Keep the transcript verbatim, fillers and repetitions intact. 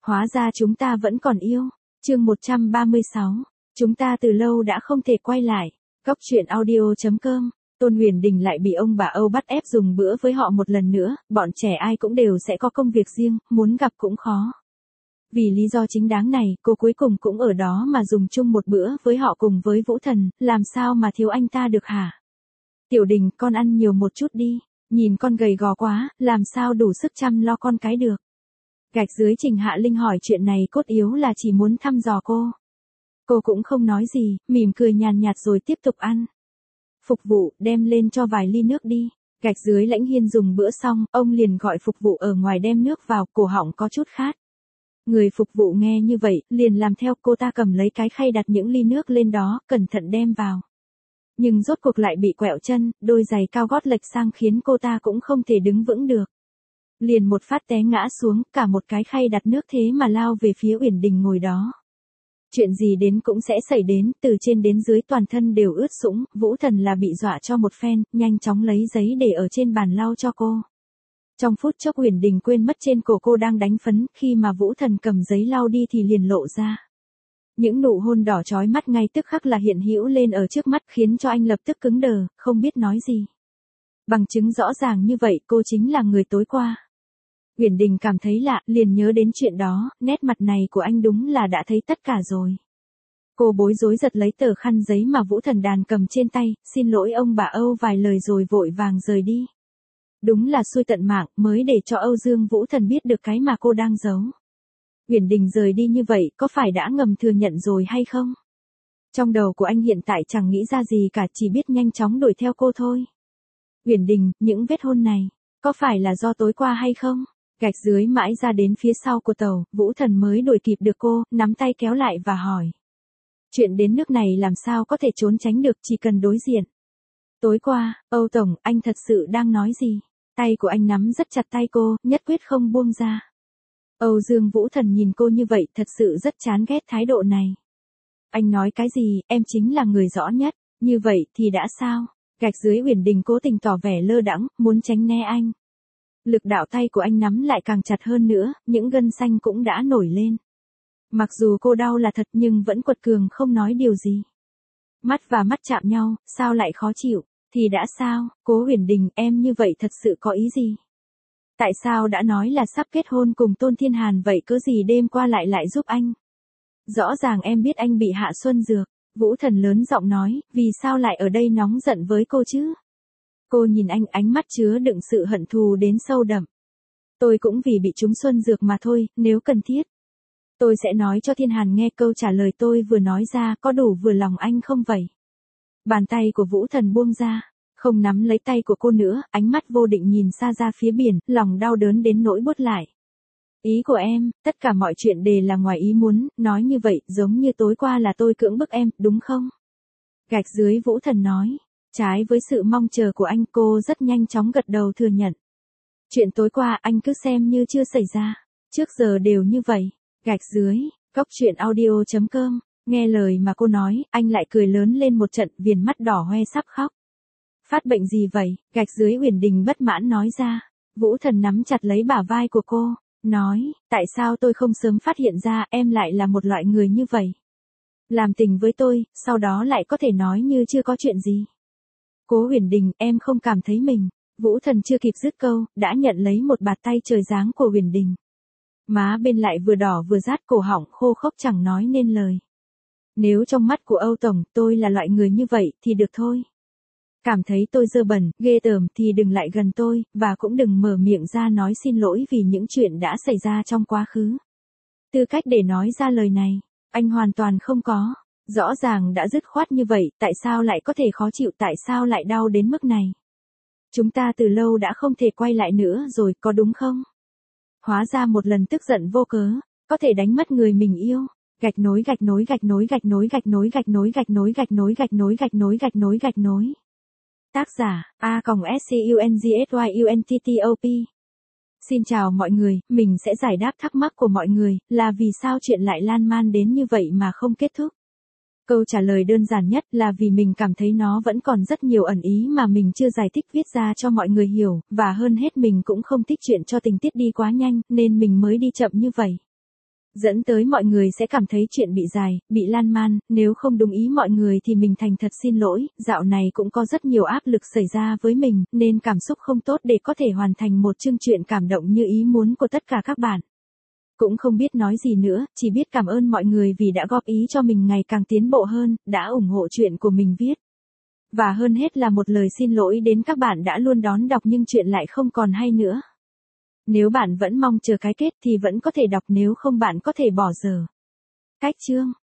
Hóa ra chúng ta vẫn còn yêu. Chương một trăm ba mươi sáu. Chúng ta từ lâu đã không thể quay lại. Góc truyện audio chấm com. Tôn Huyền Đình lại bị ông bà Âu bắt ép dùng bữa với họ một lần nữa, bọn trẻ ai cũng đều sẽ có công việc riêng, muốn gặp cũng khó. Vì lý do chính đáng này, cô cuối cùng cũng ở đó mà dùng chung một bữa với họ cùng với Vũ Thần, làm sao mà thiếu anh ta được hả? Tiểu Đình, con ăn nhiều một chút đi, nhìn con gầy gò quá, làm sao đủ sức chăm lo con cái được. Gạch dưới Trình Hạ Linh hỏi chuyện này cốt yếu là chỉ muốn thăm dò cô. Cô cũng không nói gì, mỉm cười nhàn nhạt rồi tiếp tục ăn. Phục vụ, đem lên cho vài ly nước đi. Gạch dưới Lãnh Hiên dùng bữa xong, ông liền gọi phục vụ ở ngoài đem nước vào, cổ họng có chút khát. Người phục vụ nghe như vậy, liền làm theo, cô ta cầm lấy cái khay đặt những ly nước lên đó, cẩn thận đem vào. Nhưng rốt cuộc lại bị quẹo chân, đôi giày cao gót lệch sang khiến cô ta cũng không thể đứng vững được. Liền một phát té ngã xuống, cả một cái khay đặt nước thế mà lao về phía Uyển Đình ngồi đó. Chuyện gì đến cũng sẽ xảy đến, từ trên đến dưới toàn thân đều ướt sũng, Vũ Thần là bị dọa cho một phen, nhanh chóng lấy giấy để ở trên bàn lau cho cô. Trong phút chốc Uyển Đình quên mất trên cổ cô đang đánh phấn, khi mà Vũ Thần cầm giấy lau đi thì liền lộ ra. Những nụ hôn đỏ chói mắt ngay tức khắc là hiện hữu lên ở trước mắt khiến cho anh lập tức cứng đờ, không biết nói gì. Bằng chứng rõ ràng như vậy cô chính là người tối qua. Uyển Đình cảm thấy lạ, liền nhớ đến chuyện đó, nét mặt này của anh đúng là đã thấy tất cả rồi. Cô bối rối giật lấy tờ khăn giấy mà Vũ Thần đàn cầm trên tay, xin lỗi ông bà Âu vài lời rồi vội vàng rời đi. Đúng là xui tận mạng, mới để cho Âu Dương Vũ Thần biết được cái mà cô đang giấu. Uyển Đình rời đi như vậy, có phải đã ngầm thừa nhận rồi hay không? Trong đầu của anh hiện tại chẳng nghĩ ra gì cả, chỉ biết nhanh chóng đuổi theo cô thôi. Uyển Đình, những vết hôn này, có phải là do tối qua hay không? Gạch dưới mãi ra đến phía sau của tàu, Vũ Thần mới đuổi kịp được cô, nắm tay kéo lại và hỏi. Chuyện đến nước này làm sao có thể trốn tránh được, chỉ cần đối diện. Tối qua, Âu Tổng, anh thật sự đang nói gì? Tay của anh nắm rất chặt tay cô, nhất quyết không buông ra. Âu Dương Vũ Thần nhìn cô như vậy thật sự rất chán ghét thái độ này. Anh nói cái gì, em chính là người rõ nhất, như vậy thì đã sao? Gạch dưới Uyển Đình cố tình tỏ vẻ lơ đãng, muốn tránh né anh. Lực đạo tay của anh nắm lại càng chặt hơn nữa, những gân xanh cũng đã nổi lên. Mặc dù cô đau là thật nhưng vẫn quật cường không nói điều gì. Mắt và mắt chạm nhau, sao lại khó chịu, thì đã sao, Cố Uyển Đình, em như vậy thật sự có ý gì? Tại sao đã nói là sắp kết hôn cùng Tôn Thiên Hàn vậy cớ gì đêm qua lại lại giúp anh? Rõ ràng em biết anh bị hạ xuân dược, Vũ Thần lớn giọng nói, vì sao lại ở đây nóng giận với cô chứ? Cô nhìn anh, ánh mắt chứa đựng sự hận thù đến sâu đậm. Tôi cũng vì bị trúng xuân dược mà thôi, nếu cần thiết. Tôi sẽ nói cho Thiên Hàn nghe câu trả lời tôi vừa nói ra có đủ vừa lòng anh không vậy? Bàn tay của Vũ Thần buông ra, không nắm lấy tay của cô nữa, ánh mắt vô định nhìn xa ra phía biển, lòng đau đớn đến nỗi buốt lại. Ý của em, tất cả mọi chuyện đều là ngoài ý muốn, nói như vậy giống như tối qua là tôi cưỡng bức em, đúng không? Gạch dưới Vũ Thần nói. Trái với sự mong chờ của anh, cô rất nhanh chóng gật đầu thừa nhận. Chuyện tối qua anh cứ xem như chưa xảy ra, trước giờ đều như vậy. Gạch dưới, góc truyện audio chấm com, nghe lời mà cô nói, anh lại cười lớn lên một trận, viền mắt đỏ hoe sắp khóc. Phát bệnh gì vậy? Gạch dưới Uyển Đình bất mãn nói ra. Vũ Thần nắm chặt lấy bả vai của cô, nói, tại sao tôi không sớm phát hiện ra em lại là một loại người như vậy? Làm tình với tôi, sau đó lại có thể nói như chưa có chuyện gì. Cố Uyển Đình, em không cảm thấy mình. Vũ Thần chưa kịp dứt câu, đã nhận lấy một bạt tay trời giáng của Uyển Đình. Má bên lại vừa đỏ vừa rát, cổ họng khô khốc chẳng nói nên lời. Nếu trong mắt của Âu Tổng tôi là loại người như vậy thì được thôi. Cảm thấy tôi dơ bẩn, ghê tởm thì đừng lại gần tôi, và cũng đừng mở miệng ra nói xin lỗi vì những chuyện đã xảy ra trong quá khứ. Tư cách để nói ra lời này, anh hoàn toàn không có. Rõ ràng đã dứt khoát như vậy, tại sao lại có thể khó chịu, tại sao lại đau đến mức này? Chúng ta từ lâu đã không thể quay lại nữa rồi, có đúng không? Hóa ra một lần tức giận vô cớ, có thể đánh mất người mình yêu. Gạch nối gạch nối gạch nối gạch nối gạch nối gạch nối gạch nối gạch nối gạch nối gạch nối gạch nối gạch nối. Tác giả, A S C U N G S Y U N T T O P. Xin chào mọi người, mình sẽ giải đáp thắc mắc của mọi người, là vì sao chuyện lại lan man đến như vậy mà không kết thúc. Câu trả lời đơn giản nhất là vì mình cảm thấy nó vẫn còn rất nhiều ẩn ý mà mình chưa giải thích viết ra cho mọi người hiểu, và hơn hết mình cũng không thích chuyện cho tình tiết đi quá nhanh, nên mình mới đi chậm như vậy. Dẫn tới mọi người sẽ cảm thấy chuyện bị dài, bị lan man, nếu không đúng ý mọi người thì mình thành thật xin lỗi, dạo này cũng có rất nhiều áp lực xảy ra với mình, nên cảm xúc không tốt để có thể hoàn thành một chương truyện cảm động như ý muốn của tất cả các bạn. Cũng không biết nói gì nữa, chỉ biết cảm ơn mọi người vì đã góp ý cho mình ngày càng tiến bộ hơn, đã ủng hộ chuyện của mình viết. Và hơn hết là một lời xin lỗi đến các bạn đã luôn đón đọc nhưng chuyện lại không còn hay nữa. Nếu bạn vẫn mong chờ cái kết thì vẫn có thể đọc, nếu không bạn có thể bỏ giờ. Cách chương